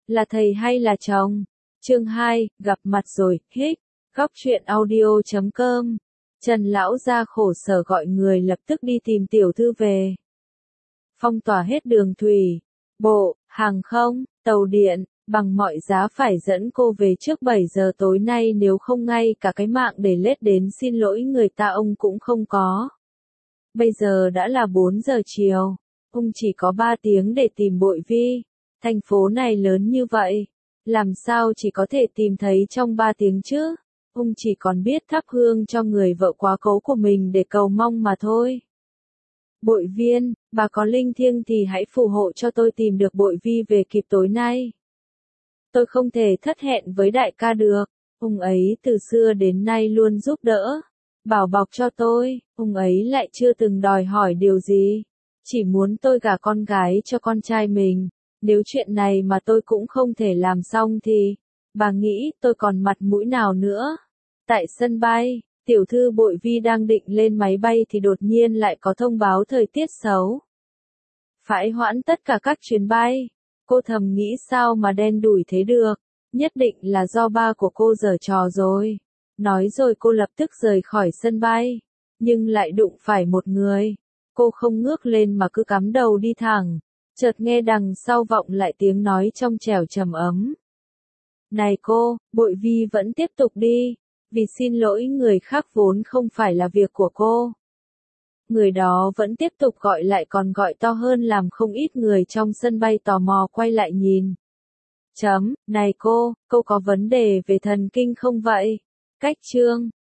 Là thầy hay là chồng? Chương 2, gặp mặt rồi, hích. Góc truyện audio.com. Trần lão gia khổ sở gọi người lập tức đi tìm tiểu thư về. Phong tỏa hết đường thủy, bộ, hàng không, tàu điện, bằng mọi giá phải dẫn cô về trước 7 giờ tối nay, nếu không ngay cả cái mạng để lết đến xin lỗi người ta ông cũng không có. Bây giờ đã là 4 giờ chiều, ông chỉ có 3 tiếng để tìm Bội Vi. Thành phố này lớn như vậy, làm sao chỉ có thể tìm thấy trong 3 tiếng chứ? Ông chỉ còn biết thắp hương cho người vợ quá cố của mình để cầu mong mà thôi. Bội Viên, bà có linh thiêng thì hãy phù hộ cho tôi tìm được Bội Vi về kịp tối nay. Tôi không thể thất hẹn với đại ca được, ông ấy từ xưa đến nay luôn giúp đỡ, bảo bọc cho tôi, ông ấy lại chưa từng đòi hỏi điều gì, chỉ muốn tôi gả con gái cho con trai mình. Nếu chuyện này mà tôi cũng không thể làm xong thì, bà nghĩ tôi còn mặt mũi nào nữa? Tại sân bay, tiểu thư Bội Vi đang định lên máy bay thì đột nhiên lại có thông báo thời tiết xấu. Phải hoãn tất cả các chuyến bay. Cô thầm nghĩ sao mà đen đủi thế được, nhất định là do ba của cô giở trò rồi. Nói rồi cô lập tức rời khỏi sân bay, nhưng lại đụng phải một người. Cô không ngước lên mà cứ cắm đầu đi thẳng. Chợt nghe đằng sau vọng lại tiếng nói trong trẻo trầm ấm. Này cô, Bội Vi vẫn tiếp tục đi, vì xin lỗi người khác vốn không phải là việc của cô. Người đó vẫn tiếp tục gọi lại, còn gọi to hơn, làm không ít người trong sân bay tò mò quay lại nhìn. Này cô có vấn đề về thần kinh không vậy? Cách chương